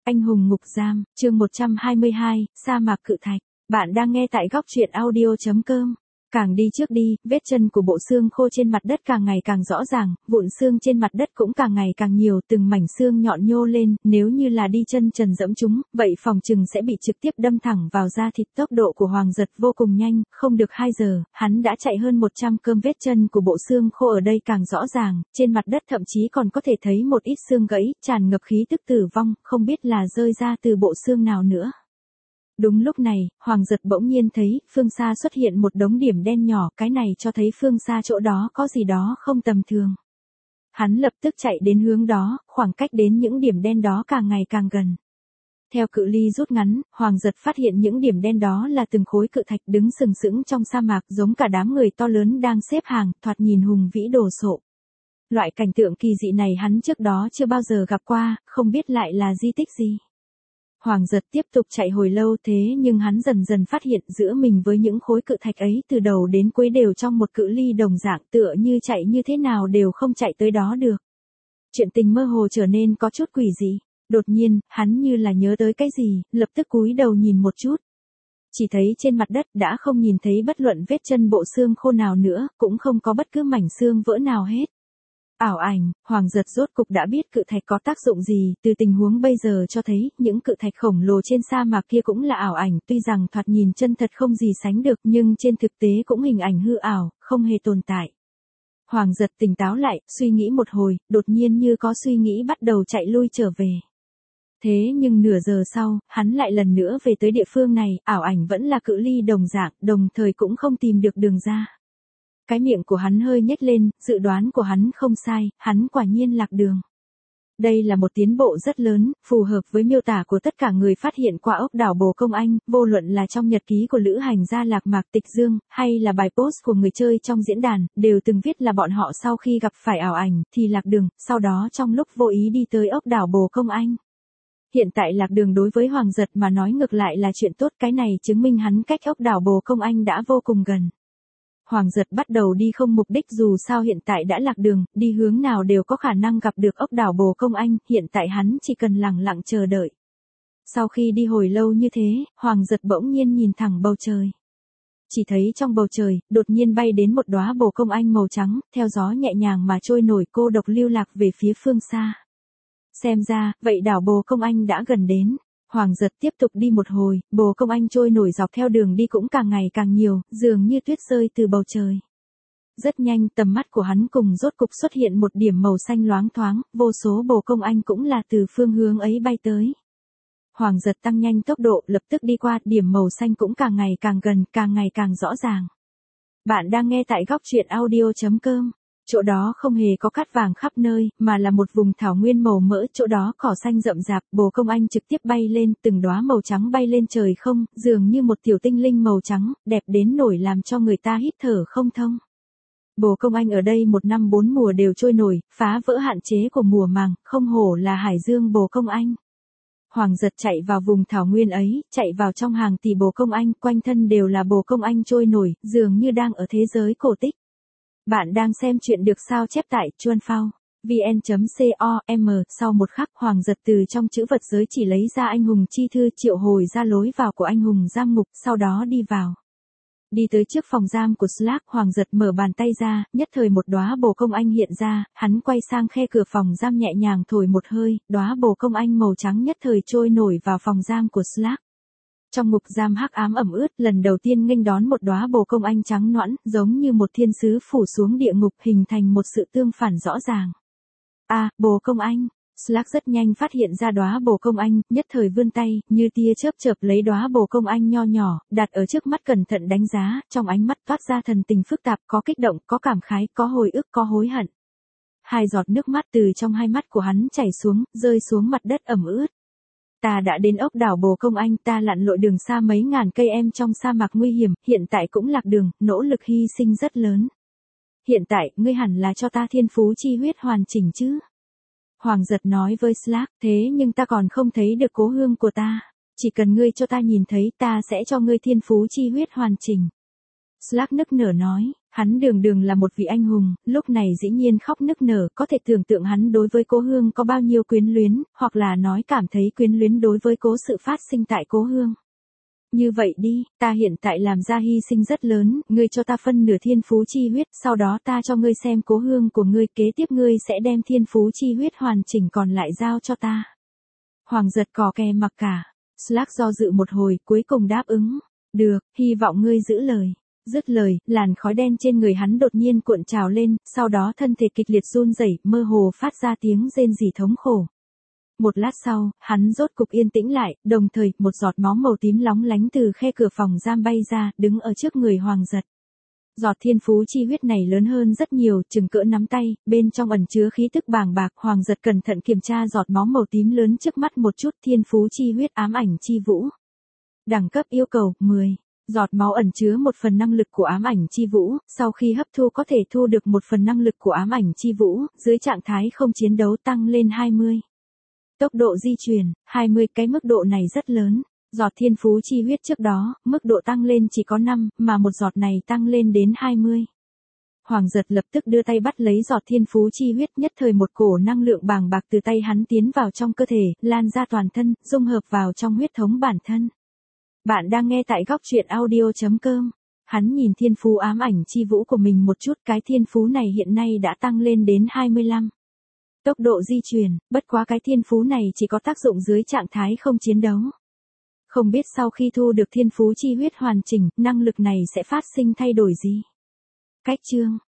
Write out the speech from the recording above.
Anh hùng ngục giam, chương 122, sa mạc cự thạch. Bạn đang nghe tại góc truyện audio.com. Càng đi trước đi, vết chân của bộ xương khô trên mặt đất càng ngày càng rõ ràng, vụn xương trên mặt đất cũng càng ngày càng nhiều, từng mảnh xương nhọn nhô lên, nếu như là đi chân trần dẫm chúng, vậy phòng chừng sẽ bị trực tiếp đâm thẳng vào da thịt. Tốc độ của Hoàng Giật vô cùng nhanh, không được 2 giờ, hắn đã chạy hơn 100 km. Vết chân của bộ xương khô ở đây càng rõ ràng, trên mặt đất thậm chí còn có thể thấy một ít xương gãy, tràn ngập khí tức tử vong, không biết là rơi ra từ bộ xương nào nữa. Đúng lúc này, Hoàng Giật bỗng nhiên thấy, phương xa xuất hiện một đống điểm đen nhỏ, cái này cho thấy phương xa chỗ đó có gì đó không tầm thường. Hắn lập tức chạy đến hướng đó, khoảng cách đến những điểm đen đó càng ngày càng gần. Theo cự ly rút ngắn, Hoàng Giật phát hiện những điểm đen đó là từng khối cự thạch đứng sừng sững trong sa mạc, giống cả đám người to lớn đang xếp hàng, thoạt nhìn hùng vĩ đồ sộ. Loại cảnh tượng kỳ dị này hắn trước đó chưa bao giờ gặp qua, không biết lại là di tích gì. Hoàng Giật tiếp tục chạy hồi lâu, thế nhưng hắn dần dần phát hiện giữa mình với những khối cự thạch ấy từ đầu đến cuối đều trong một cự ly đồng dạng, tựa như chạy như thế nào đều không chạy tới đó được. Chuyện tình mơ hồ trở nên có chút quỷ dị. Đột nhiên, hắn như là nhớ tới cái gì, lập tức cúi đầu nhìn một chút. Chỉ thấy trên mặt đất đã không nhìn thấy bất luận vết chân bộ xương khô nào nữa, cũng không có bất cứ mảnh xương vỡ nào hết. Ảo ảnh, Hoàng Giật rốt cục đã biết cự thạch có tác dụng gì, từ tình huống bây giờ cho thấy, những cự thạch khổng lồ trên sa mạc kia cũng là ảo ảnh, tuy rằng thoạt nhìn chân thật không gì sánh được, nhưng trên thực tế cũng hình ảnh hư ảo, không hề tồn tại. Hoàng Giật tỉnh táo lại, suy nghĩ một hồi, đột nhiên như có suy nghĩ bắt đầu chạy lui trở về. Thế nhưng nửa giờ sau, hắn lại lần nữa về tới địa phương này, ảo ảnh vẫn là cự ly đồng dạng, đồng thời cũng không tìm được đường ra. Cái miệng của hắn hơi nhếch lên, dự đoán của hắn không sai, hắn quả nhiên lạc đường. Đây là một tiến bộ rất lớn, phù hợp với miêu tả của tất cả người phát hiện qua ốc đảo Bồ Công Anh, vô luận là trong nhật ký của lữ hành gia Lạc Mạc Tịch Dương, hay là bài post của người chơi trong diễn đàn, đều từng viết là bọn họ sau khi gặp phải ảo ảnh, thì lạc đường, sau đó trong lúc vô ý đi tới ốc đảo Bồ Công Anh. Hiện tại lạc đường đối với Hoàng Giật mà nói ngược lại là chuyện tốt, cái này chứng minh hắn cách ốc đảo Bồ Công Anh đã vô cùng gần. Hoàng Giật bắt đầu đi không mục đích, dù sao hiện tại đã lạc đường, đi hướng nào đều có khả năng gặp được ốc đảo Bồ Công Anh, hiện tại hắn chỉ cần lặng lặng chờ đợi. Sau khi đi hồi lâu như thế, Hoàng Giật bỗng nhiên nhìn thẳng bầu trời. Chỉ thấy trong bầu trời, đột nhiên bay đến một đóa Bồ Công Anh màu trắng, theo gió nhẹ nhàng mà trôi nổi cô độc lưu lạc về phía phương xa. Xem ra, vậy đảo Bồ Công Anh đã gần đến. Hoàng Giật tiếp tục đi một hồi, Bồ Công Anh trôi nổi dọc theo đường đi cũng càng ngày càng nhiều, dường như tuyết rơi từ bầu trời. Rất nhanh tầm mắt của hắn cùng rốt cục xuất hiện một điểm màu xanh loáng thoáng, vô số Bồ Công Anh cũng là từ phương hướng ấy bay tới. Hoàng Giật tăng nhanh tốc độ, lập tức đi qua, điểm màu xanh cũng càng ngày càng gần, càng ngày càng rõ ràng. Bạn đang nghe tại góc truyện audio.com. Chỗ đó không hề có cát vàng khắp nơi, mà là một vùng thảo nguyên màu mỡ, chỗ đó cỏ xanh rậm rạp, Bồ Công Anh trực tiếp bay lên, từng đóa màu trắng bay lên trời không, dường như một tiểu tinh linh màu trắng, đẹp đến nổi làm cho người ta hít thở không thông. Bồ Công Anh ở đây 1 năm 4 mùa đều trôi nổi, phá vỡ hạn chế của mùa màng, không hổ là hải dương Bồ Công Anh. Hoàng Giật chạy vào vùng thảo nguyên ấy, chạy vào trong hàng tỷ Bồ Công Anh, quanh thân đều là Bồ Công Anh trôi nổi, dường như đang ở thế giới cổ tích. Bạn đang xem chuyện được sao chép tại chuanphao vn.com. Sau một khắc, Hoàng Giật từ trong chữ vật giới chỉ lấy ra anh hùng chi thư, triệu hồi ra lối vào của anh hùng giam ngục, sau đó đi vào. Đi tới trước phòng giam của Slack, Hoàng Giật mở bàn tay ra, nhất thời một đóa Bồ Công Anh hiện ra, hắn quay sang khe cửa phòng giam nhẹ nhàng thổi một hơi, đóa Bồ Công Anh màu trắng nhất thời trôi nổi vào phòng giam của Slack. Trong ngục giam hắc ám ẩm ướt, lần đầu tiên nghênh đón một đóa Bồ Công Anh trắng nõn, giống như một thiên sứ phủ xuống địa ngục, hình thành một sự tương phản rõ ràng. Bồ Công Anh. Slack rất nhanh phát hiện ra đóa Bồ Công Anh, nhất thời vươn tay, như tia chớp chợp lấy đóa Bồ Công Anh nho nhỏ, đặt ở trước mắt cẩn thận đánh giá, trong ánh mắt toát ra thần tình phức tạp, có kích động, có cảm khái, có hồi ức, có hối hận. 2 giọt nước mắt từ trong hai mắt của hắn chảy xuống, rơi xuống mặt đất ẩm ướt. Ta đã đến ốc đảo Bồ Công Anh, ta lặn lội đường xa mấy ngàn cây trong sa mạc nguy hiểm, hiện tại cũng lạc đường, nỗ lực hy sinh rất lớn. Hiện tại, ngươi hẳn là cho ta thiên phú chi huyết hoàn chỉnh chứ? Hoàng Giật nói với Slack, thế nhưng ta còn không thấy được cố hương của ta. Chỉ cần ngươi cho ta nhìn thấy, ta sẽ cho ngươi thiên phú chi huyết hoàn chỉnh. Slack nức nở nói, Hắn đường đường là một vị anh hùng, lúc này dĩ nhiên khóc nức nở, có thể tưởng tượng hắn đối với Cố Hương có bao nhiêu quyến luyến, hoặc là nói cảm thấy quyến luyến đối với cố sự phát sinh tại Cố Hương. Như vậy đi, ta hiện tại làm ra hy sinh rất lớn, ngươi cho ta phân nửa thiên phú chi huyết, sau đó ta cho ngươi xem Cố Hương của ngươi, kế tiếp ngươi sẽ đem thiên phú chi huyết hoàn chỉnh còn lại giao cho ta. Hoàng Giật cò kè mặc cả, Slack do dự một hồi, cuối cùng đáp ứng. Được, hy vọng ngươi giữ lời. Dứt lời, làn khói đen trên người hắn đột nhiên cuộn trào lên, sau đó thân thể kịch liệt run rẩy, mơ hồ phát ra tiếng rên rỉ thống khổ. Một lát sau, hắn rốt cục yên tĩnh lại, đồng thời, một giọt máu màu tím lóng lánh từ khe cửa phòng giam bay ra, đứng ở trước người Hoàng Giật. Giọt thiên phú chi huyết này lớn hơn rất nhiều, chừng cỡ nắm tay, bên trong ẩn chứa khí tức bàng bạc. Hoàng Giật cẩn thận kiểm tra giọt máu màu tím lớn trước mắt một chút, thiên phú chi huyết ám ảnh chi vũ. Đẳng cấp yêu cầu, 10. Giọt máu ẩn chứa 1/4 năng lực của ám ảnh chi vũ, sau khi hấp thu có thể thu được 1/4 năng lực của ám ảnh chi vũ, dưới trạng thái không chiến đấu tăng lên 20. Tốc độ di chuyển, 20, cái mức độ này rất lớn. Giọt thiên phú chi huyết trước đó, mức độ tăng lên chỉ có 5, mà một giọt này tăng lên đến 20. Hoàng Giật lập tức đưa tay bắt lấy giọt thiên phú chi huyết, nhất thời một cổ năng lượng bàng bạc từ tay hắn tiến vào trong cơ thể, lan ra toàn thân, dung hợp vào trong huyết thống bản thân. Bạn đang nghe tại góc truyện audio.com. Hắn nhìn thiên phú ám ảnh chi vũ của mình một chút, cái thiên phú này hiện nay đã tăng lên đến 25. Tốc độ di chuyển, bất quá cái thiên phú này chỉ có tác dụng dưới trạng thái không chiến đấu. Không biết sau khi thu được thiên phú chi huyết hoàn chỉnh, năng lực này sẽ phát sinh thay đổi gì? Cách chương